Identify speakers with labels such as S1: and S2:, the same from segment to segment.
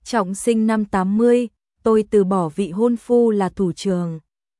S1: Trọng sinh năm 80, tôi từ bỏ vị hôn phu là thủ trưởng.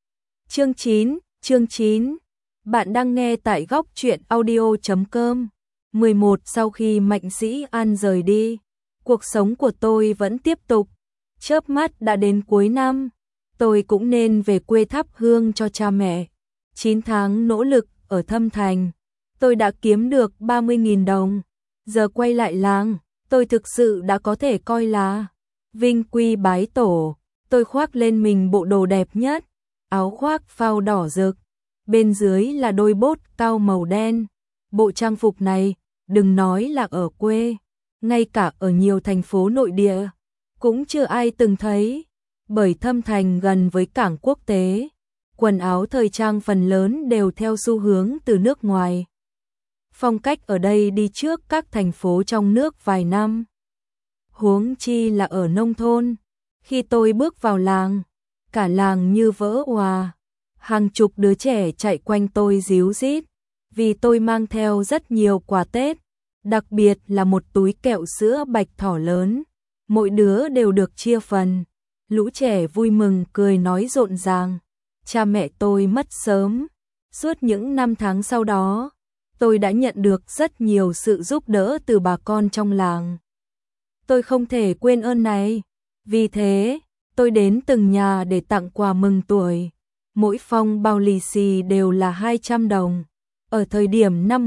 S1: Chương 9. Bạn đang nghe tại góc truyện audio.com. 11. Sau khi Mạnh Sĩ An rời đi, cuộc sống của tôi vẫn tiếp tục. Chớp mắt đã đến cuối năm, tôi cũng nên về quê thắp hương cho cha mẹ. 9 tháng nỗ lực ở Thâm Thành, tôi đã kiếm được 30.000 đồng. Giờ quay lại làng, tôi thực sự đã có thể coi là vinh quy bái tổ. Tôi khoác lên mình bộ đồ đẹp nhất, áo khoác phao đỏ rực, bên dưới là đôi bốt cao màu đen. Bộ trang phục này, đừng nói là ở quê, ngay cả ở nhiều thành phố nội địa, cũng chưa ai từng thấy. Bởi Thâm Thành gần với cảng quốc tế, quần áo thời trang phần lớn đều theo xu hướng từ nước ngoài. Phong cách ở đây đi trước các thành phố trong nước vài năm. Huống chi là ở nông thôn. Khi tôi bước vào làng, cả làng như vỡ òa. Hàng chục đứa trẻ chạy quanh tôi ríu rít, vì tôi mang theo rất nhiều quà Tết, đặc biệt là một túi kẹo sữa bạch thỏ lớn. Mỗi đứa đều được chia phần. Lũ trẻ vui mừng cười nói rộn ràng. Cha mẹ tôi mất sớm. Suốt những năm tháng sau đó, tôi đã nhận được rất nhiều sự giúp đỡ từ bà con trong làng. Tôi không thể quên ơn này. Vì thế, tôi đến từng nhà để tặng quà mừng tuổi. Mỗi phong bao lì xì đều là 200 đồng. Ở thời điểm năm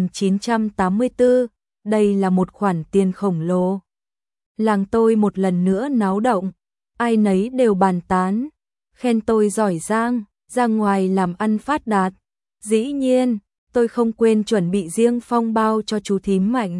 S1: 1984, đây là một khoản tiền khổng lồ. Làng tôi một lần nữa náo động, ai nấy đều bàn tán, khen tôi giỏi giang, ra ngoài làm ăn phát đạt. Dĩ nhiên, tôi không quên chuẩn bị riêng phong bao cho chú thím Mạnh.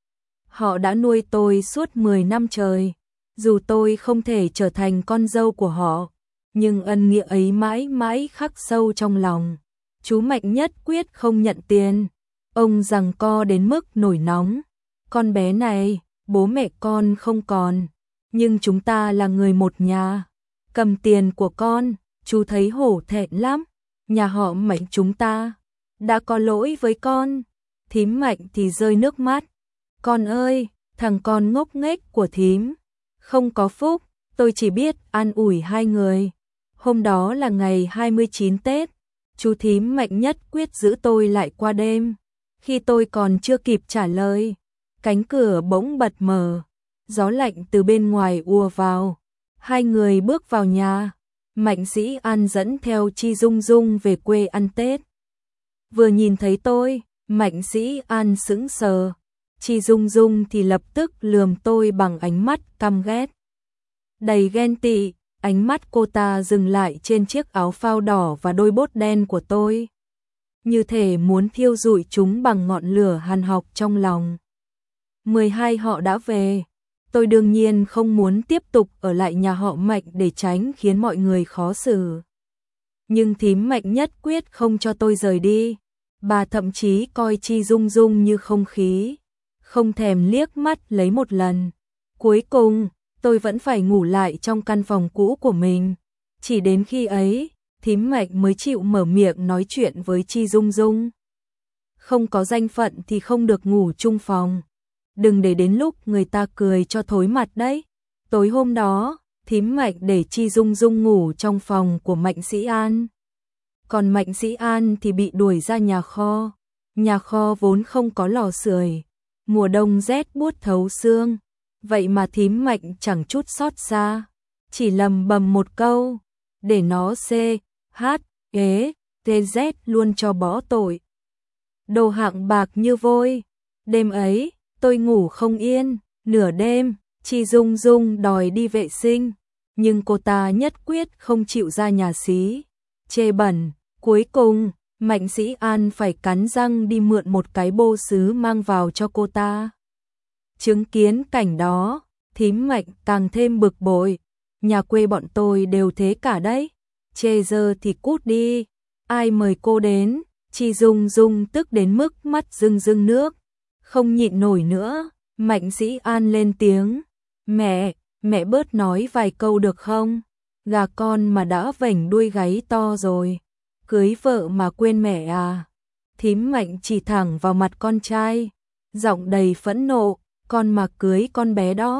S1: Họ đã nuôi tôi suốt 10 năm trời, dù tôi không thể trở thành con dâu của họ, nhưng ân nghĩa ấy mãi mãi khắc sâu trong lòng. Chú Mạnh nhất quyết không nhận tiền, ông giằng co đến mức nổi nóng. Con bé này, bố mẹ con không còn, nhưng chúng ta là người một nhà. Cầm tiền của con, chú thấy hổ thẹn lắm. Nhà họ Mạnh chúng ta đã có lỗi với con. Thím Mạnh thì rơi nước mắt. Con ơi, thằng con ngốc nghếch của thím không có phúc. Tôi chỉ biết an ủi hai người. Hôm đó là ngày 29 Tết, chú thím Mạnh nhất quyết giữ tôi lại qua đêm. Khi tôi còn chưa kịp trả lời, cánh cửa bỗng bật mở, gió lạnh từ bên ngoài ùa vào. Hai người bước vào nhà. Mạnh Sĩ An dẫn theo Chi Dung Dung về quê ăn Tết. Vừa nhìn thấy tôi, Mạnh Sĩ An sững sờ. Chi Dung Dung thì lập tức lườm tôi bằng ánh mắt căm ghét. Đầy ghen tị, ánh mắt cô ta dừng lại trên chiếc áo phao đỏ và đôi bốt đen của tôi, như thể muốn thiêu rụi chúng bằng ngọn lửa hàn học trong lòng. 12 họ đã về. Tôi đương nhiên không muốn tiếp tục ở lại nhà họ Mạnh để tránh khiến mọi người khó xử. Nhưng thím Mạnh nhất quyết không cho tôi rời đi. Bà thậm chí coi Chi Dung Dung như không khí, không thèm liếc mắt lấy một lần. Cuối cùng, tôi vẫn phải ngủ lại trong căn phòng cũ của mình. Chỉ đến khi ấy, thím Mạnh mới chịu mở miệng nói chuyện với Chi Dung Dung. Không có danh phận thì không được ngủ chung phòng. Đừng để đến lúc người ta cười cho thối mặt đấy. Tối hôm đó, thím Mạnh để Chi Dung Dung ngủ trong phòng của Mạnh Sĩ An. Còn Mạnh Sĩ An thì bị đuổi ra nhà kho. Nhà kho vốn không có lò sưởi, mùa đông rét buốt thấu xương. Vậy mà thím Mạnh chẳng chút xót xa, chỉ lầm bầm một câu, để nó CHETZ luôn cho bỏ tội. Đồ hạng bạc như vôi. Đêm ấy, tôi ngủ không yên. Nửa đêm, Chi Dung Dung đòi đi vệ sinh, nhưng cô ta nhất quyết không chịu ra nhà xí, chê bẩn. Cuối cùng, Mạnh Sĩ An phải cắn răng đi mượn một cái bô sứ mang vào cho cô ta. Chứng kiến cảnh đó, thím Mạnh càng thêm bực bội. Nhà quê bọn tôi đều thế cả đấy. Chê dơ thì cút đi. Ai mời cô đến? Chi Dung Dung tức đến mức mắt rưng rưng nước. Không nhịn nổi nữa, Mạnh Sĩ An lên tiếng. Mẹ bớt nói vài câu được không? Gà con mà đã vểnh đuôi gáy to rồi. Cưới vợ mà quên mẹ à? Thím Mạnh chỉ thẳng vào mặt con trai, giọng đầy phẫn nộ. Con mà cưới con bé đó,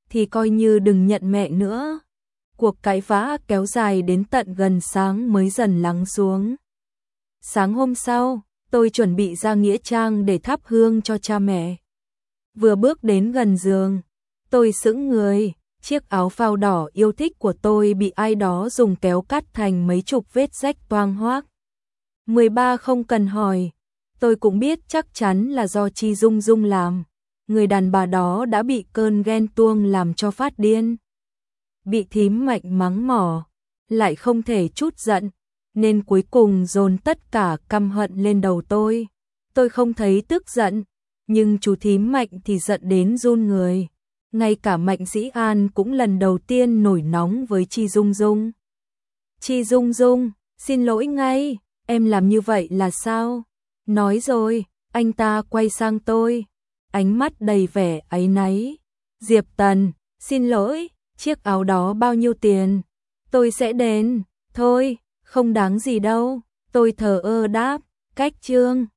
S1: thì coi như đừng nhận mẹ nữa. Cuộc cãi vã kéo dài đến tận gần sáng mới dần lắng xuống. Sáng hôm sau, tôi chuẩn bị ra nghĩa trang để thắp hương cho cha mẹ. Vừa bước đến gần giường, tôi sững người, chiếc áo phao đỏ yêu thích của tôi bị ai đó dùng kéo cắt thành mấy chục vết rách toang hoác. 13 không cần hỏi, tôi cũng biết chắc chắn là do Chi Dung Dung làm. Người đàn bà đó đã bị cơn ghen tuông làm cho phát điên. Bị thím Mạnh mắng mỏ, lại không thể trút giận, nên cuối cùng dồn tất cả căm hận lên đầu tôi. Tôi không thấy tức giận, nhưng chú thím Mạnh thì giận đến run người. Ngay cả Mạnh Dĩ An cũng lần đầu tiên nổi nóng với Chi Dung Dung. Chi Dung Dung, xin lỗi ngay, em làm như vậy là sao? Nói rồi, anh ta quay sang tôi, ánh mắt đầy vẻ áy náy. Diệp Tần, xin lỗi, chiếc áo đó bao nhiêu tiền? Tôi sẽ đền. Thôi, không đáng gì đâu, tôi thờ ơ đáp, cách chương.